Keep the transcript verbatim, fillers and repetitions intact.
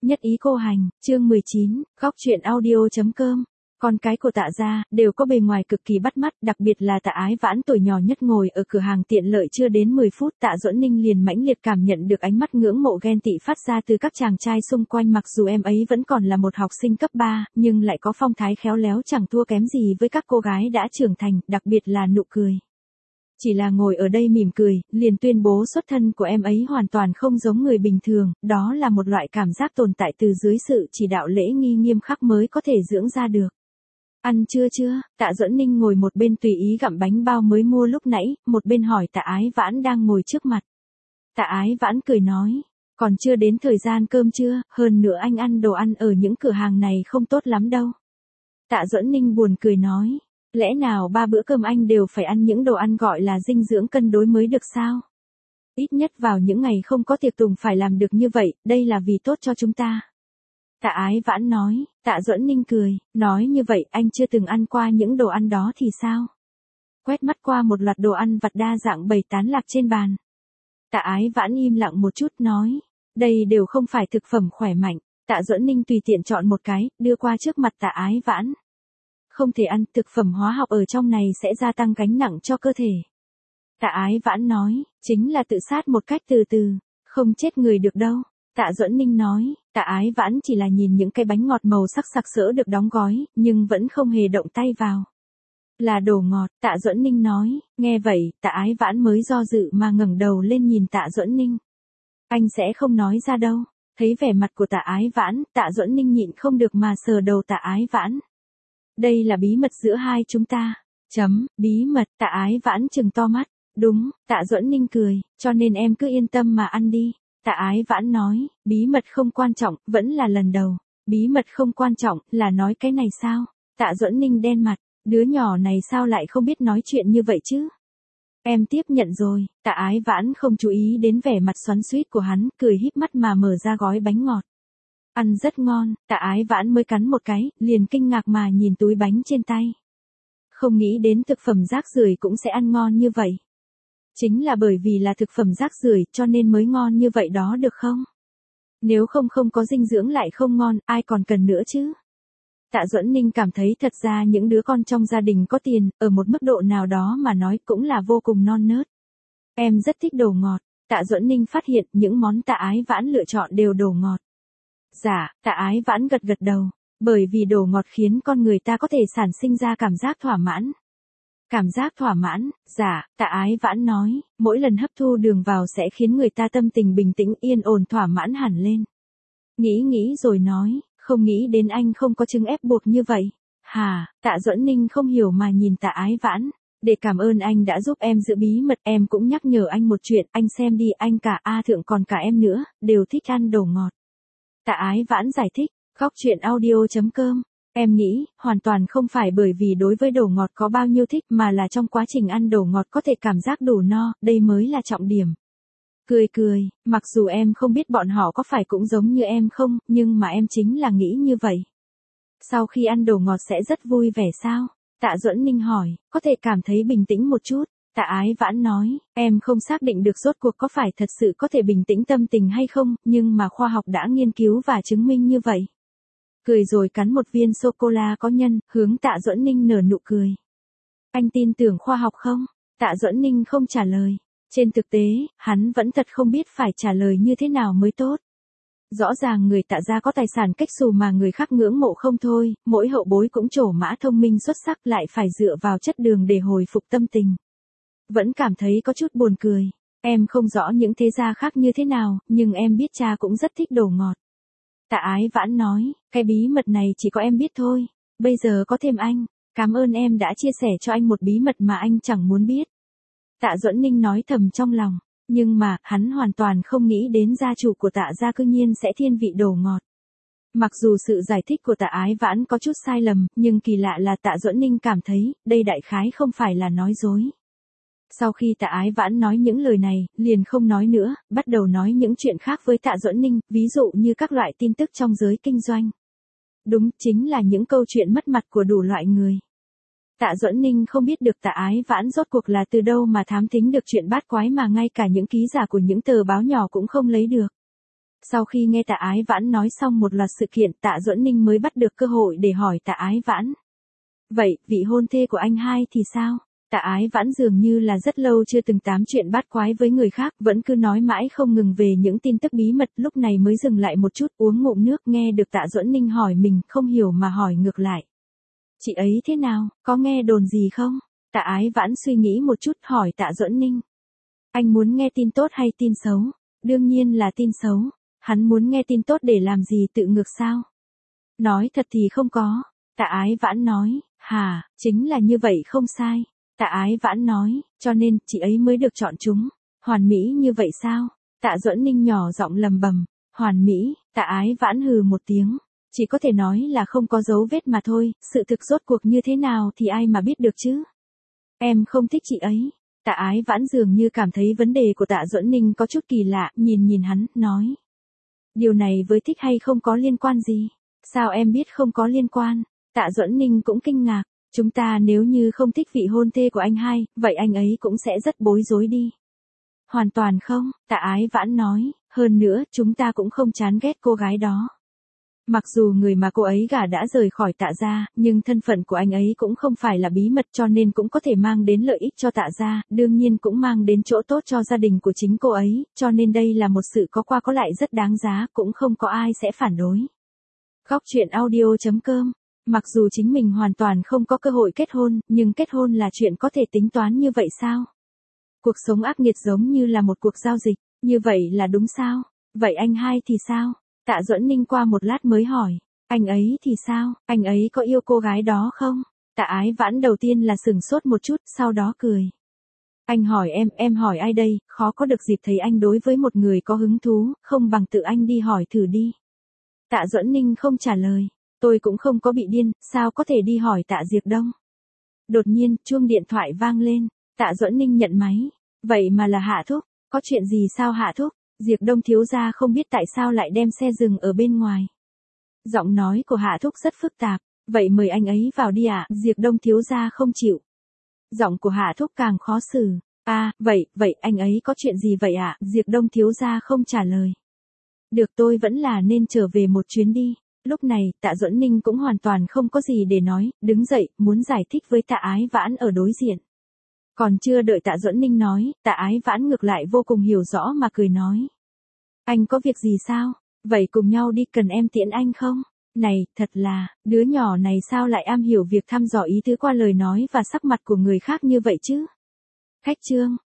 Nhất ý cô hành, chương mười chín, góc truyện audio.com. Con cái của Tạ gia đều có bề ngoài cực kỳ bắt mắt, đặc biệt là Tạ Ái Vãn tuổi nhỏ nhất ngồi ở cửa hàng tiện lợi chưa đến mười phút, Tạ Duẫn Ninh liền mãnh liệt cảm nhận được ánh mắt ngưỡng mộ ghen tị phát ra từ các chàng trai xung quanh. Mặc dù em ấy vẫn còn là một học sinh cấp ba, nhưng lại có phong thái khéo léo chẳng thua kém gì với các cô gái đã trưởng thành, đặc biệt là nụ cười. Chỉ là ngồi ở đây mỉm cười, liền tuyên bố xuất thân của em ấy hoàn toàn không giống người bình thường, đó là một loại cảm giác tồn tại từ dưới sự chỉ đạo lễ nghi nghiêm khắc mới có thể dưỡng ra được. Ăn trưa chưa? Tạ Duẫn Ninh ngồi một bên tùy ý gặm bánh bao mới mua lúc nãy, một bên hỏi Tạ Ái Vãn đang ngồi trước mặt. Tạ Ái Vãn cười nói, còn chưa đến thời gian cơm trưa, hơn nữa anh ăn đồ ăn ở những cửa hàng này không tốt lắm đâu. Tạ Duẫn Ninh buồn cười nói, lẽ nào ba bữa cơm anh đều phải ăn những đồ ăn gọi là dinh dưỡng cân đối mới được sao? Ít nhất vào những ngày không có tiệc tùng phải làm được như vậy, đây là vì tốt cho chúng ta. Tạ Ái Vãn nói, Tạ Duẫn Ninh cười, nói như vậy anh chưa từng ăn qua những đồ ăn đó thì sao? Quét mắt qua một loạt đồ ăn vặt đa dạng bày tán lạc trên bàn. Tạ Ái Vãn im lặng một chút nói, đây đều không phải thực phẩm khỏe mạnh. Tạ Duẫn Ninh tùy tiện chọn một cái, đưa qua trước mặt Tạ Ái Vãn. Không thể ăn, thực phẩm hóa học ở trong này sẽ gia tăng gánh nặng cho cơ thể. Tạ Ái Vãn nói, chính là tự sát một cách từ từ, không chết người được đâu. Tạ Duẫn Ninh nói, Tạ Ái Vãn chỉ là nhìn những cái bánh ngọt màu sắc sặc sỡ được đóng gói, nhưng vẫn không hề động tay vào. Là đồ ngọt, Tạ Duẫn Ninh nói, nghe vậy, Tạ Ái Vãn mới do dự mà ngẩng đầu lên nhìn Tạ Duẫn Ninh. Anh sẽ không nói ra đâu. Thấy vẻ mặt của Tạ Ái Vãn, Tạ Duẫn Ninh nhịn không được mà sờ đầu Tạ Ái Vãn. Đây là bí mật giữa hai chúng ta. Chấm, bí mật, Tạ Ái Vãn trừng to mắt. Đúng, Tạ Duẫn Ninh cười, cho nên em cứ yên tâm mà ăn đi. Tạ Ái Vãn nói, bí mật không quan trọng, vẫn là lần đầu. Bí mật không quan trọng, là nói cái này sao? Tạ Duẫn Ninh đen mặt, đứa nhỏ này sao lại không biết nói chuyện như vậy chứ? Em tiếp nhận rồi. Tạ Ái Vãn không chú ý đến vẻ mặt xoắn xuýt của hắn, cười híp mắt mà mở ra gói bánh ngọt. Ăn rất ngon, Tạ Ái Vãn mới cắn một cái, liền kinh ngạc mà nhìn túi bánh trên tay. Không nghĩ đến thực phẩm rác rưởi cũng sẽ ăn ngon như vậy. Chính là bởi vì là thực phẩm rác rưởi cho nên mới ngon như vậy đó được không? Nếu không không có dinh dưỡng lại không ngon, ai còn cần nữa chứ? Tạ Duẫn Ninh cảm thấy thật ra những đứa con trong gia đình có tiền, ở một mức độ nào đó mà nói cũng là vô cùng non nớt. Em rất thích đồ ngọt. Tạ Duẫn Ninh phát hiện những món Tạ Ái Vãn lựa chọn đều đồ ngọt. Dạ, Tạ Ái Vãn gật gật đầu, bởi vì đồ ngọt khiến con người ta có thể sản sinh ra cảm giác thỏa mãn. Cảm giác thỏa mãn, dạ, Tạ Ái Vãn nói, mỗi lần hấp thu đường vào sẽ khiến người ta tâm tình bình tĩnh yên ổn thỏa mãn hẳn lên. Nghĩ nghĩ rồi nói, không nghĩ đến anh không có chứng ép buộc như vậy. Hà, Tạ Duẫn Ninh không hiểu mà nhìn Tạ Ái Vãn. Để cảm ơn anh đã giúp em giữ bí mật, em cũng nhắc nhở anh một chuyện, anh xem đi, anh cả A Thượng còn cả em nữa, đều thích ăn đồ ngọt. Tạ Ái Vãn giải thích, góc truyện audio.com. Em nghĩ, hoàn toàn không phải bởi vì đối với đồ ngọt có bao nhiêu thích mà là trong quá trình ăn đồ ngọt có thể cảm giác đủ no, đây mới là trọng điểm. Cười cười, mặc dù em không biết bọn họ có phải cũng giống như em không, nhưng mà em chính là nghĩ như vậy. Sau khi ăn đồ ngọt sẽ rất vui vẻ sao? Tạ Duẫn Ninh hỏi, có thể cảm thấy bình tĩnh một chút. Tạ Ái Vãn nói, em không xác định được rốt cuộc có phải thật sự có thể bình tĩnh tâm tình hay không, nhưng mà khoa học đã nghiên cứu và chứng minh như vậy. Cười rồi cắn một viên sô-cô-la có nhân, hướng Tạ Duẫn Ninh nở nụ cười. Anh tin tưởng khoa học không? Tạ Duẫn Ninh không trả lời. Trên thực tế, hắn vẫn thật không biết phải trả lời như thế nào mới tốt. Rõ ràng người Tạ gia có tài sản cách xù mà người khác ngưỡng mộ không thôi, mỗi hậu bối cũng trổ mã thông minh xuất sắc lại phải dựa vào chất đường để hồi phục tâm tình. Vẫn cảm thấy có chút buồn cười. Em không rõ những thế gia khác như thế nào, nhưng em biết cha cũng rất thích đồ ngọt. Tạ Ái Vãn nói, cái bí mật này chỉ có em biết thôi. Bây giờ có thêm anh. Cảm ơn em đã chia sẻ cho anh một bí mật mà anh chẳng muốn biết. Tạ Duẫn Ninh nói thầm trong lòng. Nhưng mà, hắn hoàn toàn không nghĩ đến gia chủ của Tạ gia cư nhiên sẽ thiên vị đồ ngọt. Mặc dù sự giải thích của Tạ Ái Vãn có chút sai lầm, nhưng kỳ lạ là Tạ Duẫn Ninh cảm thấy, đây đại khái không phải là nói dối. Sau khi Tạ Ái Vãn nói những lời này, liền không nói nữa, bắt đầu nói những chuyện khác với Tạ Duẫn Ninh, ví dụ như các loại tin tức trong giới kinh doanh. Đúng, chính là những câu chuyện mất mặt của đủ loại người. Tạ Duẫn Ninh không biết được Tạ Ái Vãn rốt cuộc là từ đâu mà thám thính được chuyện bát quái mà ngay cả những ký giả của những tờ báo nhỏ cũng không lấy được. Sau khi nghe Tạ Ái Vãn nói xong một loạt sự kiện, Tạ Duẫn Ninh mới bắt được cơ hội để hỏi Tạ Ái Vãn. Vậy, vị hôn thê của anh hai thì sao? Tạ Ái Vãn dường như là rất lâu chưa từng tám chuyện bát quái với người khác, vẫn cứ nói mãi không ngừng về những tin tức bí mật, lúc này mới dừng lại một chút uống ngụm nước, nghe được Tạ Duẫn Ninh hỏi mình, không hiểu mà hỏi ngược lại. Chị ấy thế nào, có nghe đồn gì không? Tạ Ái Vãn suy nghĩ một chút hỏi Tạ Duẫn Ninh. Anh muốn nghe tin tốt hay tin xấu? Đương nhiên là tin xấu. Hắn muốn nghe tin tốt để làm gì, tự ngược sao? Nói thật thì không có. Tạ Ái Vãn nói, hà, chính là như vậy không sai. Tạ Ái Vãn nói, cho nên chị ấy mới được chọn chúng. Hoàn mỹ như vậy sao? Tạ Duẫn Ninh nhỏ giọng lầm bầm. Hoàn mỹ. Tạ Ái Vãn hừ một tiếng. Chỉ có thể nói là không có dấu vết mà thôi, sự thực rốt cuộc như thế nào thì ai mà biết được chứ? Em không thích chị ấy. Tạ Ái Vãn dường như cảm thấy vấn đề của Tạ Duẫn Ninh có chút kỳ lạ, nhìn nhìn hắn, nói. Điều này với thích hay không có liên quan gì? Sao em biết không có liên quan? Tạ Duẫn Ninh cũng kinh ngạc. Chúng ta nếu như không thích vị hôn thê của anh hai, vậy anh ấy cũng sẽ rất bối rối đi. Hoàn toàn không, Tạ Ái Vãn nói, hơn nữa chúng ta cũng không chán ghét cô gái đó. Mặc dù người mà cô ấy gả đã rời khỏi Tạ gia, nhưng thân phận của anh ấy cũng không phải là bí mật, cho nên cũng có thể mang đến lợi ích cho Tạ gia, đương nhiên cũng mang đến chỗ tốt cho gia đình của chính cô ấy, cho nên đây là một sự có qua có lại rất đáng giá, cũng không có ai sẽ phản đối. Góc truyện audio chấm com. Mặc dù chính mình hoàn toàn không có cơ hội kết hôn, nhưng kết hôn là chuyện có thể tính toán như vậy sao? Cuộc sống ác nghiệt giống như là một cuộc giao dịch, như vậy là đúng sao? Vậy anh hai thì sao? Tạ Duẫn Ninh qua một lát mới hỏi, anh ấy thì sao, anh ấy có yêu cô gái đó không? Tạ Ái Vãn đầu tiên là sửng sốt một chút, sau đó cười. Anh hỏi em, em hỏi ai đây, khó có được dịp thấy anh đối với một người có hứng thú, không bằng tự anh đi hỏi thử đi. Tạ Duẫn Ninh không trả lời, tôi cũng không có bị điên, sao có thể đi hỏi Tạ Diệp Đông. Đột nhiên, chuông điện thoại vang lên, Tạ Duẫn Ninh nhận máy, vậy mà là Hạ Thúc, có chuyện gì sao Hạ Thúc? Diệp Đông thiếu gia không biết tại sao lại đem xe dừng ở bên ngoài. Giọng nói của Hạ Thúc rất phức tạp, vậy mời anh ấy vào đi ạ. À? Diệp Đông thiếu gia không chịu. Giọng của Hạ Thúc càng khó xử. À, vậy, vậy anh ấy có chuyện gì vậy ạ? À? Diệp Đông thiếu gia không trả lời. Được, tôi vẫn là nên trở về một chuyến đi. Lúc này, Tạ Duẫn Ninh cũng hoàn toàn không có gì để nói, đứng dậy, muốn giải thích với Tạ Ái Vãn ở đối diện. Còn chưa đợi Tạ Duẫn Ninh nói, Tạ Ái Vãn ngược lại vô cùng hiểu rõ mà cười nói. Anh có việc gì sao? Vậy cùng nhau đi, cần em tiễn anh không? Này, thật là, đứa nhỏ này sao lại am hiểu việc thăm dò ý tứ qua lời nói và sắc mặt của người khác như vậy chứ? Khách trương,